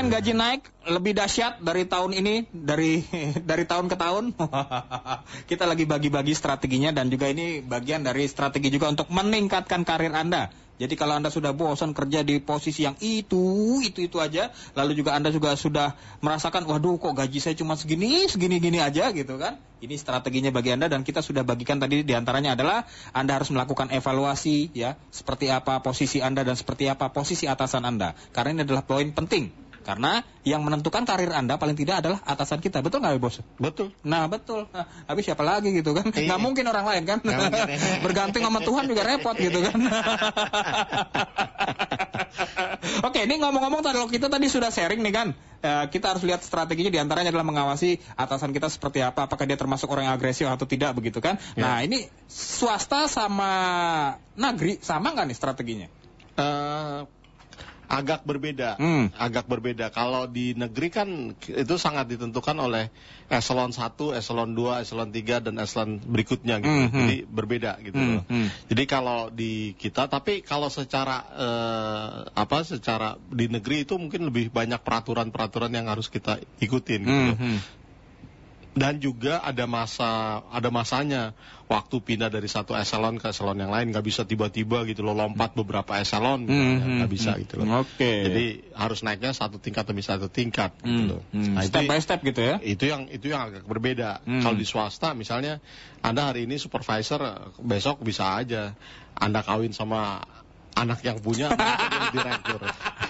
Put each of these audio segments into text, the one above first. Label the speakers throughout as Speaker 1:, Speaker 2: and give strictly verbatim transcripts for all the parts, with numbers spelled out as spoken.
Speaker 1: gaji naik lebih dahsyat dari tahun ini, dari dari tahun ke tahun. Kita lagi bagi-bagi strateginya dan juga ini bagian dari strategi juga untuk meningkatkan karir Anda. Jadi kalau Anda sudah bosan kerja di posisi yang itu, itu, itu aja, lalu juga Anda juga sudah merasakan, waduh kok gaji saya cuma segini, segini-gini aja gitu kan. Ini strateginya bagi Anda dan kita sudah bagikan tadi diantaranya adalah Anda harus melakukan evaluasi ya, seperti apa posisi Anda dan seperti apa posisi atasan Anda. Karena ini adalah poin penting. Karena yang menentukan karir Anda paling tidak adalah atasan kita. Betul nggak, Bos?
Speaker 2: Betul.
Speaker 1: Nah, betul. Nah, tapi siapa lagi gitu kan?
Speaker 2: Iya.
Speaker 1: Nggak mungkin orang lain kan? Bergantung sama Tuhan juga repot gitu kan? Oke, ini ngomong-ngomong kalau kita tadi sudah sharing nih kan, uh, kita harus lihat strateginya diantaranya adalah mengawasi atasan kita seperti apa, apakah dia termasuk orang yang agresif atau tidak begitu kan? Ya. Nah, ini swasta sama negeri sama nggak nih strateginya?
Speaker 2: Uh, agak berbeda,
Speaker 1: hmm.
Speaker 2: agak berbeda. Kalau di negeri kan itu sangat ditentukan oleh eselon satu, eselon dua, eselon tiga dan eselon berikutnya gitu.
Speaker 1: Hmm.
Speaker 2: Jadi berbeda gitu.
Speaker 1: Hmm.
Speaker 2: Loh.
Speaker 1: Hmm.
Speaker 2: Jadi kalau di kita, tapi kalau secara eh, apa? Secara di negeri itu mungkin lebih banyak peraturan-peraturan yang harus kita ikutin gitu.
Speaker 1: Hmm.
Speaker 2: Dan juga ada masa, ada masanya waktu pindah dari satu eselon ke eselon yang lain, nggak bisa tiba-tiba gitu loh lompat beberapa eselon,
Speaker 1: hmm,
Speaker 2: nggak bisa
Speaker 1: hmm,
Speaker 2: gitu loh.
Speaker 1: Oke. Okay.
Speaker 2: Jadi harus naiknya satu tingkat demi satu tingkat
Speaker 1: hmm,
Speaker 2: gitu loh.
Speaker 1: Hmm.
Speaker 2: Nah,
Speaker 1: step
Speaker 2: itu,
Speaker 1: by step gitu ya?
Speaker 2: Itu yang itu yang agak berbeda.
Speaker 1: Hmm.
Speaker 2: Kalau di swasta misalnya, Anda hari ini supervisor, besok bisa aja Anda kawin sama anak yang punya direktur.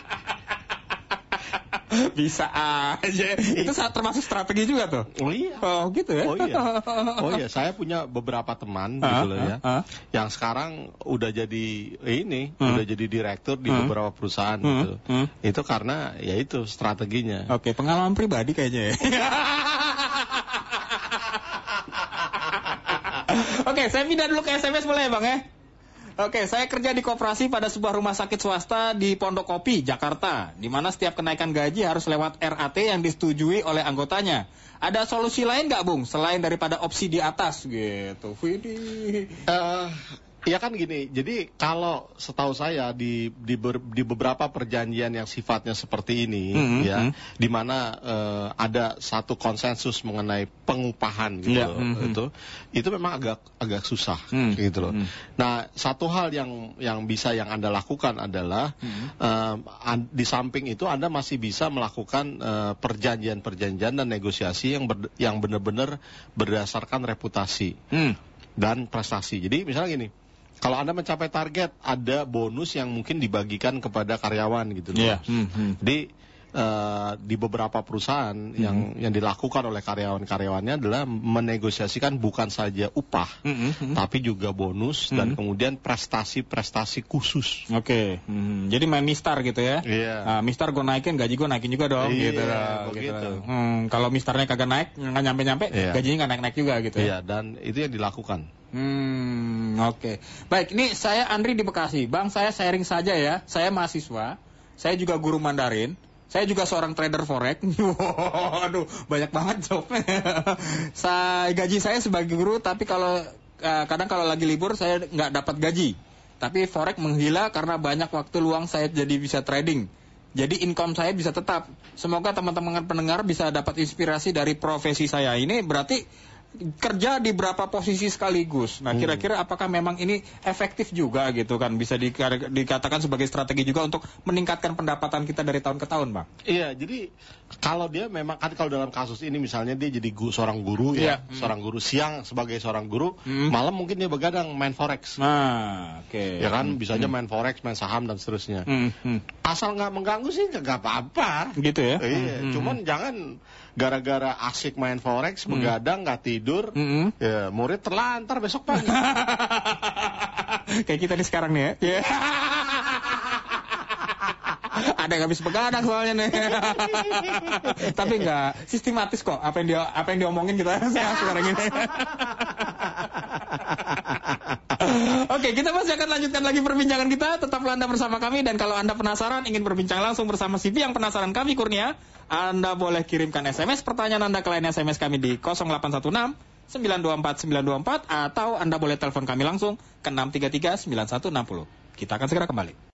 Speaker 1: Bisa aja. Itu termasuk strategi juga tuh.
Speaker 2: Oh iya.
Speaker 1: Oh gitu ya.
Speaker 2: Oh iya. Oh iya. Saya punya beberapa teman gitu loh ya,
Speaker 1: uh, uh.
Speaker 2: yang sekarang udah jadi ini,
Speaker 1: uh.
Speaker 2: udah jadi direktur di
Speaker 1: uh.
Speaker 2: beberapa perusahaan
Speaker 1: uh.
Speaker 2: gitu.
Speaker 1: Uh.
Speaker 2: Itu karena ya itu strateginya.
Speaker 1: Oke, pengalaman pribadi kayaknya ya. Oke, saya pindah dulu ke S M S boleh ya Bang ya? Oke, saya kerja di koperasi pada sebuah rumah sakit swasta di Pondokopi, Jakarta, di mana setiap kenaikan gaji harus lewat R A T yang disetujui oleh anggotanya. Ada solusi lain nggak, Bung, selain daripada opsi di atas gitu? Widih.
Speaker 2: Uh, ya kan gini, jadi kalau setahu saya di di, ber, di beberapa perjanjian yang sifatnya seperti ini, mm-hmm. ya, di mana uh, ada satu konsensus mengenai pengupahan gitu, yeah. loh, mm-hmm. itu, itu memang agak agak susah, mm-hmm. gitu loh. Mm-hmm. Nah, satu hal yang yang bisa yang Anda lakukan adalah mm-hmm. uh, an, di samping itu Anda masih bisa melakukan uh, perjanjian-perjanjian dan negosiasi yang ber, yang benar-benar berdasarkan reputasi mm. dan prestasi. Jadi misalnya gini. Kalau Anda mencapai target, ada bonus yang mungkin dibagikan kepada karyawan gitu loh.
Speaker 1: Yeah. Mm-hmm.
Speaker 2: Jadi uh, di beberapa perusahaan mm-hmm. yang yang dilakukan oleh karyawan-karyawannya adalah menegosiasikan bukan saja upah, mm-hmm. tapi juga bonus mm-hmm. dan kemudian prestasi-prestasi khusus.
Speaker 1: Oke. Okay. Mm-hmm. Jadi main mistar gitu ya?
Speaker 2: Iya. Yeah.
Speaker 1: Nah, mistar gue naikin, gaji gue naikin juga dong.
Speaker 2: Iya,
Speaker 1: gitu.
Speaker 2: begitu.
Speaker 1: Gitu. Hmm, kalau mistarnya kagak naik, nggak nyampe-nyampe, yeah. gajinya nggak naik-naik juga gitu.
Speaker 2: Iya. Yeah, dan itu yang dilakukan.
Speaker 1: Hmm, oke. Okay. Baik, ini saya Andri di Bekasi. Bang, saya sharing saja ya. Saya mahasiswa. Saya juga guru Mandarin. Saya juga seorang trader forex. Waduh, banyak banget jawabnya. Saya gaji saya sebagai guru, tapi kalau uh, kadang kalau lagi libur saya nggak dapat gaji. Tapi forex menggila karena banyak waktu luang saya jadi bisa trading. Jadi income saya bisa tetap. Semoga teman-teman pendengar bisa dapat inspirasi dari profesi saya. Ini berarti kerja di berapa posisi sekaligus. Nah, kira-kira apakah memang ini efektif juga gitu kan? Bisa di, dikatakan sebagai strategi juga untuk meningkatkan pendapatan kita dari tahun ke tahun, Bang?
Speaker 2: Iya, jadi kalau dia memang kan kalau dalam kasus ini misalnya dia jadi gu, seorang guru ya,
Speaker 1: yeah.
Speaker 2: seorang guru siang sebagai seorang guru, mm. malam mungkin dia begadang main forex.
Speaker 1: Nah, oke. Okay.
Speaker 2: Ya kan, mm. bisa aja
Speaker 1: mm.
Speaker 2: main forex, main saham dan seterusnya.
Speaker 1: Mm. Mm.
Speaker 2: Asal nggak mengganggu sih nggak apa-apa.
Speaker 1: Gitu ya?
Speaker 2: Iya, mm. cuman jangan gara-gara asik main forex, mm. begadang, nggak tidur, mm. ya murid terlantar besok pagi.
Speaker 1: Kayak kita nih sekarang nih ya. Yeah. Ada yang habis begadang soalnya nih. Tapi enggak sistematis kok apa yang dia apa yang diomongin kita sekarang ini. Oke, kita masih akan lanjutkan lagi perbincangan kita. Tetaplah Anda bersama kami, dan kalau Anda penasaran ingin berbincang langsung bersama si P yang penasaran kami Kurnia, Anda boleh kirimkan S M S pertanyaan Anda ke line S M S kami di nol delapan satu enam sembilan dua empat sembilan dua empat, atau Anda boleh telepon kami langsung ke enam tiga tiga sembilan satu enam nol. Kita akan segera kembali.